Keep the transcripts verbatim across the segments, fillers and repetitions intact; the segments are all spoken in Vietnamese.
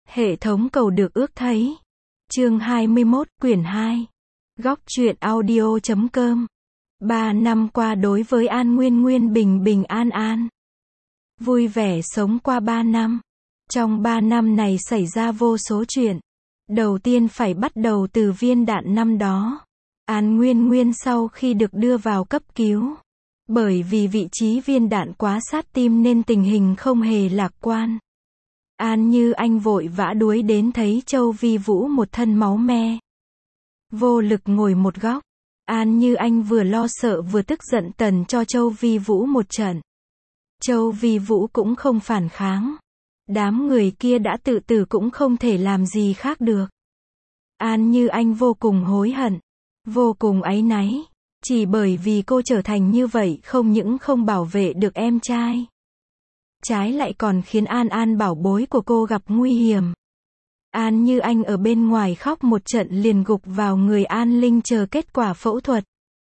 Hệ thống cầu được ước thấy. Chương hai mươi mốt, quyển hai. Góc truyện audio chấm com. Ba năm qua đối với An Nguyên Nguyên bình bình an an. Vui vẻ sống qua ba năm. Trong ba năm này xảy ra vô số chuyện. Đầu tiên phải bắt đầu từ viên đạn năm đó. An Nguyên Nguyên sau khi được đưa vào cấp cứu. Bởi vì vị trí viên đạn quá sát tim nên tình hình không hề lạc quan. An Như Anh vội vã đuối đến thấy Châu Vi Vũ một thân máu me. Vô lực ngồi một góc. An Như Anh vừa lo sợ vừa tức giận tần cho Châu Vi Vũ một trận. Châu Vi Vũ cũng không phản kháng. Đám người kia đã tự tử cũng không thể làm gì khác được. An Như Anh vô cùng hối hận. Vô cùng áy náy. Chỉ bởi vì cô trở thành như vậy không những không bảo vệ được em trai. Trái lại còn khiến An An bảo bối của cô gặp nguy hiểm. An Như Anh ở bên ngoài khóc một trận liền gục vào người An Linh chờ kết quả phẫu thuật.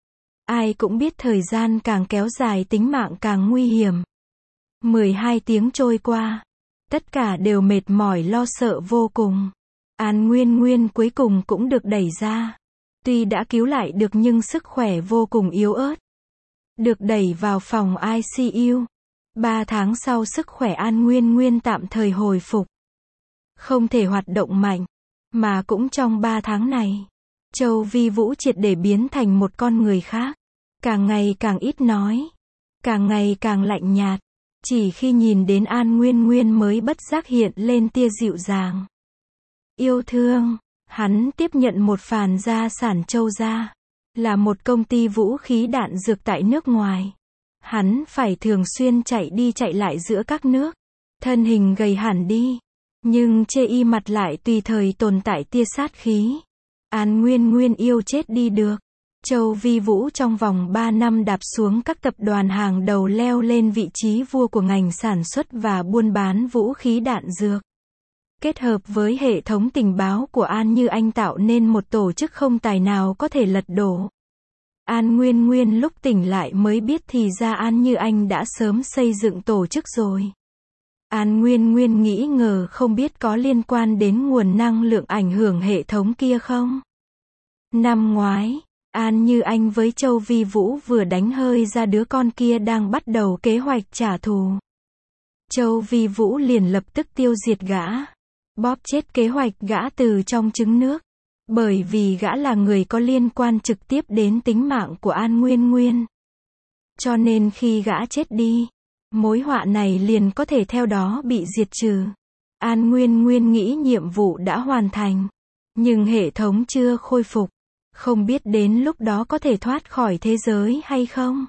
Ai cũng biết thời gian càng kéo dài tính mạng càng nguy hiểm. mười hai tiếng trôi qua. Tất cả đều mệt mỏi lo sợ vô cùng. An Nguyên Nguyên cuối cùng cũng được đẩy ra. Tuy đã cứu lại được nhưng sức khỏe vô cùng yếu ớt. Được đẩy vào phòng i xê u. Ba tháng sau sức khỏe An Nguyên Nguyên tạm thời hồi phục. Không thể hoạt động mạnh. Mà cũng trong ba tháng này, Châu Vi Vũ triệt để biến thành một con người khác. Càng ngày càng ít nói. Càng ngày càng lạnh nhạt. Chỉ khi nhìn đến An Nguyên Nguyên mới bất giác hiện lên tia dịu dàng. Yêu thương. Hắn tiếp nhận một phàn gia sản Châu gia. Là một công ty vũ khí đạn dược tại nước ngoài. Hắn phải thường xuyên chạy đi chạy lại giữa các nước. Thân hình gầy hẳn đi. Nhưng chê y mặt lại tùy thời tồn tại tia sát khí. An Nguyên Nguyên yêu chết đi được. Châu Vi Vũ trong vòng ba năm đạp xuống các tập đoàn hàng đầu leo lên vị trí vua của ngành sản xuất và buôn bán vũ khí đạn dược. Kết hợp với hệ thống tình báo của An Như Anh tạo nên một tổ chức không tài nào có thể lật đổ. An Nguyên Nguyên lúc tỉnh lại mới biết thì ra An Như Anh đã sớm xây dựng tổ chức rồi. An Nguyên Nguyên nghĩ ngờ không biết có liên quan đến nguồn năng lượng ảnh hưởng hệ thống kia không? Năm ngoái, An Như Anh với Châu Vi Vũ vừa đánh hơi ra đứa con kia đang bắt đầu kế hoạch trả thù. Châu Vi Vũ liền lập tức tiêu diệt gã. Bóp chết kế hoạch gã từ trong trứng nước. Bởi vì gã là người có liên quan trực tiếp đến tính mạng của An Nguyên Nguyên. Cho nên khi gã chết đi, mối họa này liền có thể theo đó bị diệt trừ. An Nguyên Nguyên nghĩ nhiệm vụ đã hoàn thành. Nhưng hệ thống chưa khôi phục. Không biết đến lúc đó có thể thoát khỏi thế giới hay không?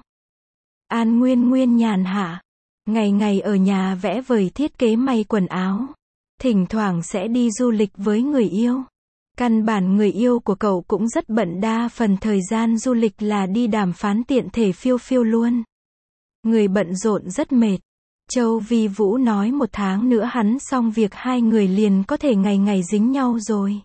An Nguyên Nguyên nhàn hạ. Ngày ngày ở nhà vẽ vời thiết kế may quần áo. Thỉnh thoảng sẽ đi du lịch với người yêu. Căn bản người yêu của cậu cũng rất bận, đa phần thời gian du lịch là đi đàm phán tiện thể phiêu phiêu luôn. Người bận rộn rất mệt. Châu Vi Vũ nói một tháng nữa hắn xong việc hai người liền có thể ngày ngày dính nhau rồi.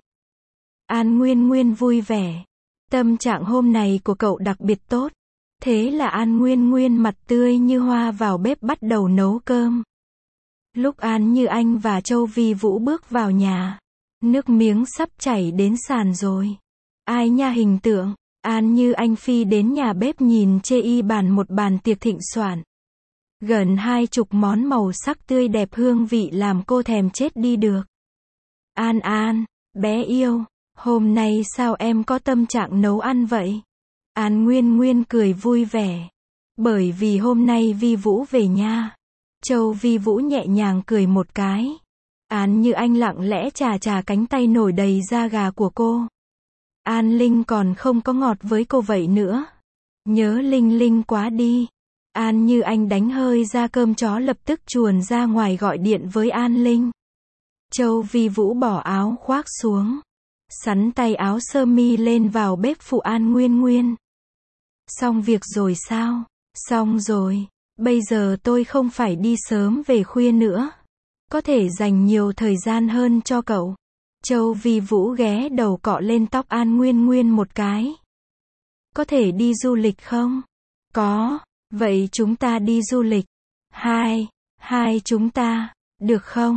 An Nguyên Nguyên vui vẻ. Tâm trạng hôm nay của cậu đặc biệt tốt. Thế là An Nguyên Nguyên mặt tươi như hoa vào bếp bắt đầu nấu cơm. Lúc An Như Anh và Châu Vi Vũ bước vào nhà, nước miếng sắp chảy đến sàn rồi. Ai nha hình tượng. An Như Anh phi đến nhà bếp nhìn chê y bàn một bàn tiệc thịnh soạn. Gần hai chục món màu sắc tươi đẹp hương vị làm cô thèm chết đi được. An An, bé yêu, hôm nay sao em có tâm trạng nấu ăn vậy? An Nguyên Nguyên cười vui vẻ. Bởi vì hôm nay Vi Vũ về nha. Châu Vi Vũ nhẹ nhàng cười một cái. An Như Anh lặng lẽ chà chà cánh tay nổi đầy da gà của cô. An Linh còn không có ngọt với cô vậy nữa. Nhớ Linh Linh quá đi. An Như Anh đánh hơi ra cơm chó lập tức chuồn ra ngoài gọi điện với An Linh. Châu Vi Vũ bỏ áo khoác xuống. Sắn tay áo sơ mi lên vào bếp phụ An Nguyên Nguyên. Xong việc rồi sao? Xong rồi. Bây giờ tôi không phải đi sớm về khuya nữa. Có thể dành nhiều thời gian hơn cho cậu. Châu Vi Vũ ghé đầu cọ lên tóc An Nguyên Nguyên một cái. Có thể đi du lịch không? Có. Vậy chúng ta đi du lịch. Hai. Hai chúng ta. Được không?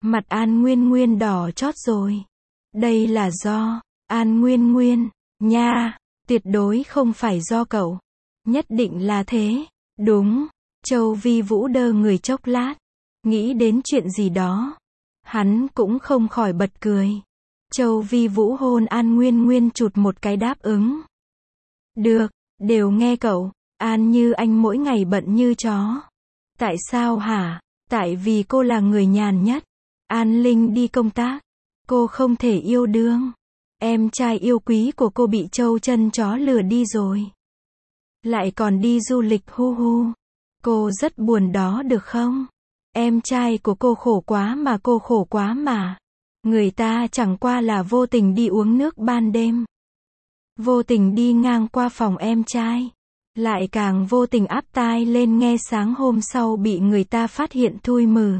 Mặt An Nguyên Nguyên đỏ chót rồi. Đây là do, An Nguyên Nguyên, nha, tuyệt đối không phải do cậu. Nhất định là thế. Đúng. Châu Vi Vũ đơ người chốc lát. Nghĩ đến chuyện gì đó. Hắn cũng không khỏi bật cười. Châu Vi Vũ hôn An Nguyên Nguyên chụt một cái đáp ứng. Được, đều nghe cậu. An Như Anh mỗi ngày bận như chó. Tại sao hả? Tại vì cô là người nhàn nhất. An Linh đi công tác. Cô không thể yêu đương. Em trai yêu quý của cô bị Châu chân chó lừa đi rồi. Lại còn đi du lịch hu hu. Cô rất buồn đó được không? Em trai của cô khổ quá mà cô khổ quá mà. Người ta chẳng qua là vô tình đi uống nước ban đêm. Vô tình đi ngang qua phòng em trai. Lại càng vô tình áp tai lên nghe sáng hôm sau bị người ta phát hiện thui mừ.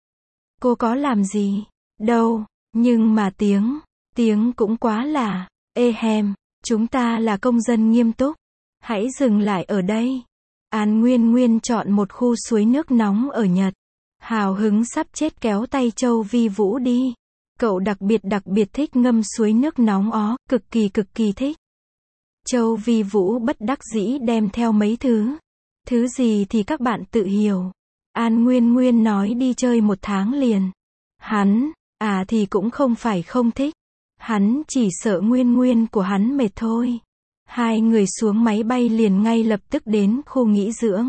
Cô có làm gì? Đâu, nhưng mà tiếng, tiếng cũng quá là, ê hèm, chúng ta là công dân nghiêm túc. Hãy dừng lại ở đây. An Nguyên Nguyên chọn một khu suối nước nóng ở Nhật. Hào hứng sắp chết kéo tay Châu Vi Vũ đi. Cậu đặc biệt đặc biệt thích ngâm suối nước nóng ó, cực kỳ cực kỳ thích. Châu Vi Vũ bất đắc dĩ đem theo mấy thứ. Thứ gì thì các bạn tự hiểu. An Nguyên Nguyên nói đi chơi một tháng liền. Hắn, à thì cũng không phải không thích. Hắn chỉ sợ Nguyên Nguyên của hắn mệt thôi. Hai người xuống máy bay liền ngay lập tức đến khu nghỉ dưỡng.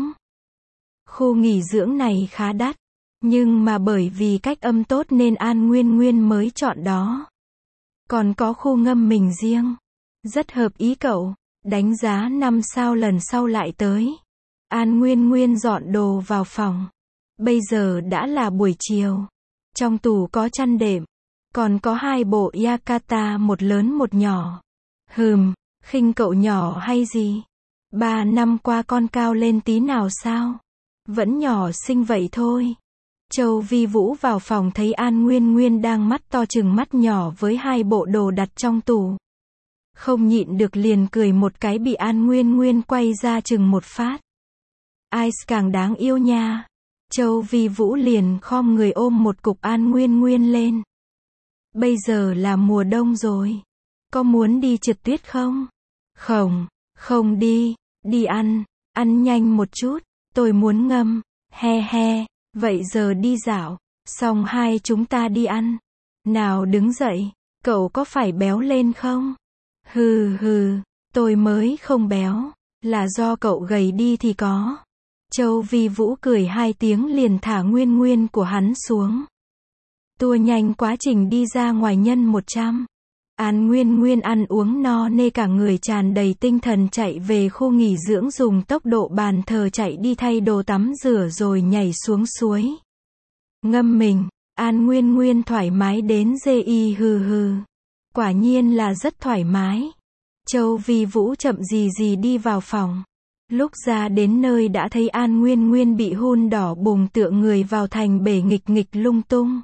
Khu nghỉ dưỡng này khá đắt. Nhưng mà bởi vì cách âm tốt nên An Nguyên Nguyên mới chọn đó. Còn có khu ngâm mình riêng. Rất hợp ý cậu. Đánh giá năm sao lần sau lại tới. An Nguyên Nguyên dọn đồ vào phòng. Bây giờ đã là buổi chiều. Trong tủ có chăn đệm. Còn có hai bộ yukata, một lớn một nhỏ. Hừm, khinh cậu nhỏ hay gì? Ba năm qua con cao lên tí nào sao? Vẫn nhỏ xinh vậy thôi. Châu Vi Vũ vào phòng thấy An Nguyên Nguyên đang mắt to chừng mắt nhỏ với hai bộ đồ đặt trong tủ. Không nhịn được liền cười một cái bị An Nguyên Nguyên quay ra chừng một phát. Ai càng đáng yêu nha. Châu Vi Vũ liền khom người ôm một cục An Nguyên Nguyên lên. Bây giờ là mùa đông rồi. Có muốn đi trượt tuyết không? Không, không đi, đi ăn, ăn nhanh một chút, tôi muốn ngâm, he he, vậy giờ đi dạo, xong hai chúng ta đi ăn. Nào đứng dậy, cậu có phải béo lên không? Hừ hừ, tôi mới không béo, là do cậu gầy đi thì có. Châu Vi Vũ cười hai tiếng liền thả Nguyên Nguyên của hắn xuống. Tua nhanh quá trình đi ra ngoài nhân một trăm. An Nguyên Nguyên ăn uống no nê cả người tràn đầy tinh thần chạy về khu nghỉ dưỡng dùng tốc độ bàn thờ chạy đi thay đồ tắm rửa rồi nhảy xuống suối. Ngâm mình, An Nguyên Nguyên thoải mái đến dê y hừ hừ. Quả nhiên là rất thoải mái. Châu Vi Vũ chậm gì gì đi vào phòng. Lúc ra đến nơi đã thấy An Nguyên Nguyên bị hun đỏ bùng tựa người vào thành bể nghịch nghịch lung tung.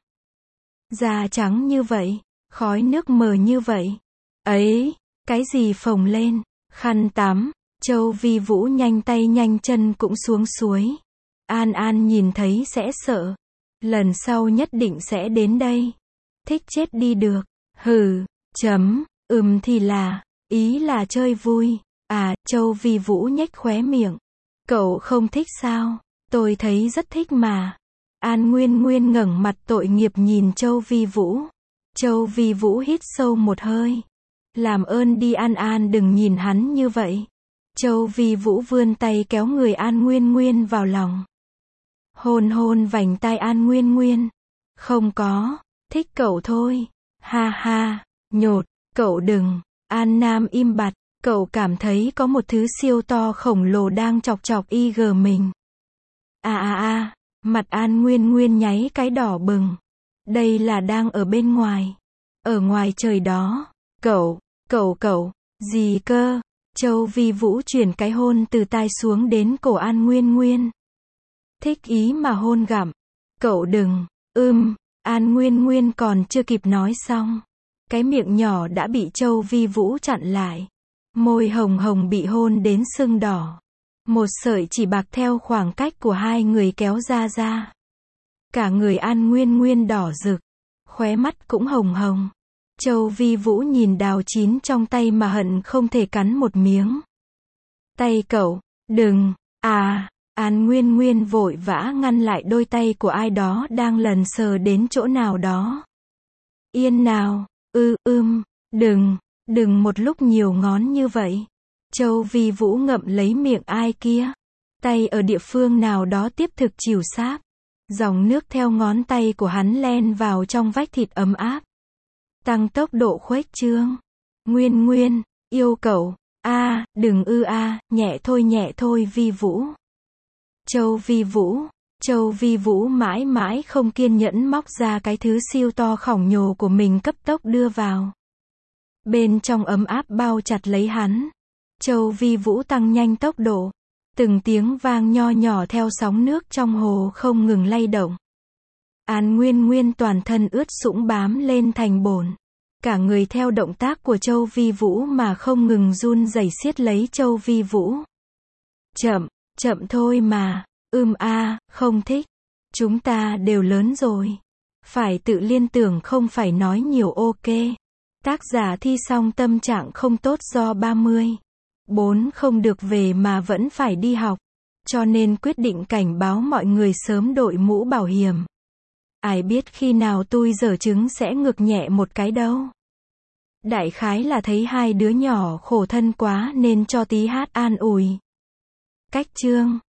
Da trắng như vậy, khói nước mờ như vậy. Ấy, cái gì phồng lên, khăn tắm. Châu Vi Vũ nhanh tay nhanh chân cũng xuống suối. An An nhìn thấy sẽ sợ. Lần sau nhất định sẽ đến đây. Thích chết đi được. Hừ, chấm, ừm thì là, ý là chơi vui. À, Châu Vi Vũ nhếch khóe miệng. Cậu không thích sao? Tôi thấy rất thích mà. An Nguyên Nguyên ngẩng mặt tội nghiệp nhìn Châu Vi Vũ. Châu Vi Vũ hít sâu một hơi. Làm ơn đi An An đừng nhìn hắn như vậy. Châu Vi Vũ vươn tay kéo người An Nguyên Nguyên vào lòng. Hôn hôn vành tai An Nguyên Nguyên. Không có, thích cậu thôi. Ha ha, nhột, cậu đừng. An Nam im bặt. Cậu cảm thấy có một thứ siêu to khổng lồ đang chọc chọc y gờ mình. À à à, mặt An Nguyên Nguyên nháy cái đỏ bừng. Đây là đang ở bên ngoài. Ở ngoài trời đó. Cậu, cậu cậu, gì cơ? Châu Vi Vũ chuyển cái hôn từ tai xuống đến cổ An Nguyên Nguyên. Thích ý mà hôn gặm. Cậu đừng, ưm, An Nguyên Nguyên còn chưa kịp nói xong. Cái miệng nhỏ đã bị Châu Vi Vũ chặn lại. Môi hồng hồng bị hôn đến sưng đỏ. Một sợi chỉ bạc theo khoảng cách của hai người kéo ra ra. Cả người An Nguyên Nguyên đỏ rực, khóe mắt cũng hồng hồng. Châu Vi Vũ nhìn đào chín trong tay mà hận không thể cắn một miếng. Tay cậu, đừng, à, An Nguyên Nguyên vội vã ngăn lại đôi tay của ai đó đang lần sờ đến chỗ nào đó. Yên nào, ư, ưm, đừng, đừng một lúc nhiều ngón như vậy. Châu Vi Vũ ngậm lấy miệng ai kia. Tay ở địa phương nào đó tiếp thực chìu sáp. Dòng nước theo ngón tay của hắn len vào trong vách thịt ấm áp. Tăng tốc độ khuếch trương. Nguyên Nguyên, yêu cậu, a, đừng ư a, nhẹ thôi nhẹ thôi Vi Vũ. Châu Vi Vũ, Châu Vi Vũ mãi mãi không kiên nhẫn móc ra cái thứ siêu to khổng nhồ của mình cấp tốc đưa vào. Bên trong ấm áp bao chặt lấy hắn. Châu Vi Vũ tăng nhanh tốc độ. Từng tiếng vang nho nhỏ theo sóng nước trong hồ không ngừng lay động. An Nguyên Nguyên toàn thân ướt sũng bám lên thành bồn. Cả người theo động tác của Châu Vi Vũ mà không ngừng run rẩy siết lấy Châu Vi Vũ. Chậm, chậm thôi mà, ưm a, không thích. Chúng ta đều lớn rồi. Phải tự liên tưởng không phải nói nhiều ok. Tác giả thi xong tâm trạng không tốt do ba mươi. bốn không được về mà vẫn phải đi học. Cho nên quyết định cảnh báo mọi người sớm đội mũ bảo hiểm. Ai biết khi nào tôi dở trứng sẽ ngược nhẹ một cái đâu. Đại khái là thấy hai đứa nhỏ khổ thân quá nên cho tí hát an ủi. Cách chương